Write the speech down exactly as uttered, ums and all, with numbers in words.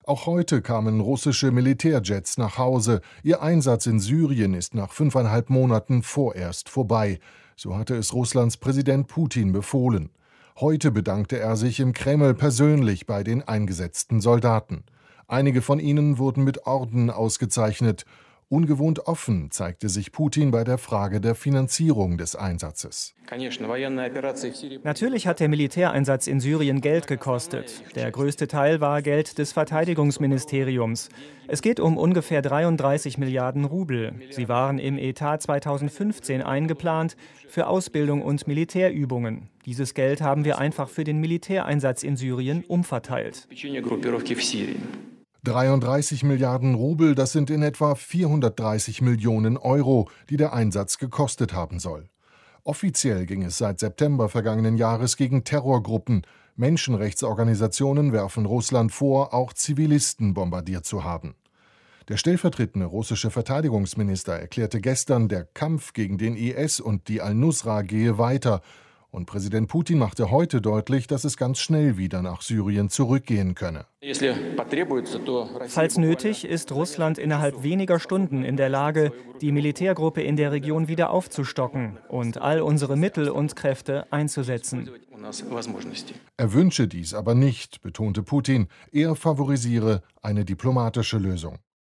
Auch heute kamen russische Militärjets nach Hause. Ihr Einsatz in Syrien ist nach fünfeinhalb Monaten vorerst vorbei. So hatte es Russlands Präsident Putin befohlen. Heute bedankte er sich im Kreml persönlich bei den eingesetzten Soldaten. Einige von ihnen wurden mit Orden ausgezeichnet. Ungewohnt offen zeigte sich Putin bei der Frage der Finanzierung des Einsatzes. Natürlich hat der Militäreinsatz in Syrien Geld gekostet. Der größte Teil war Geld des Verteidigungsministeriums. Es geht um ungefähr dreiunddreißig Milliarden Rubel. Sie waren im Etat zweitausendfünfzehn eingeplant für Ausbildung und Militärübungen. Dieses Geld haben wir einfach für den Militäreinsatz in Syrien umverteilt. dreiunddreißig Milliarden Rubel, das sind in etwa vierhundertdreißig Millionen Euro, die der Einsatz gekostet haben soll. Offiziell ging es seit September vergangenen Jahres gegen Terrorgruppen. Menschenrechtsorganisationen werfen Russland vor, auch Zivilisten bombardiert zu haben. Der stellvertretende russische Verteidigungsminister erklärte gestern, der Kampf gegen den I S und die Al-Nusra gehe weiter. Und Präsident Putin machte heute deutlich, dass es ganz schnell wieder nach Syrien zurückgehen könne. Falls nötig, ist Russland innerhalb weniger Stunden in der Lage, die Militärgruppe in der Region wieder aufzustocken und all unsere Mittel und Kräfte einzusetzen. Er wünsche dies aber nicht, betonte Putin. Er favorisiere eine diplomatische Lösung.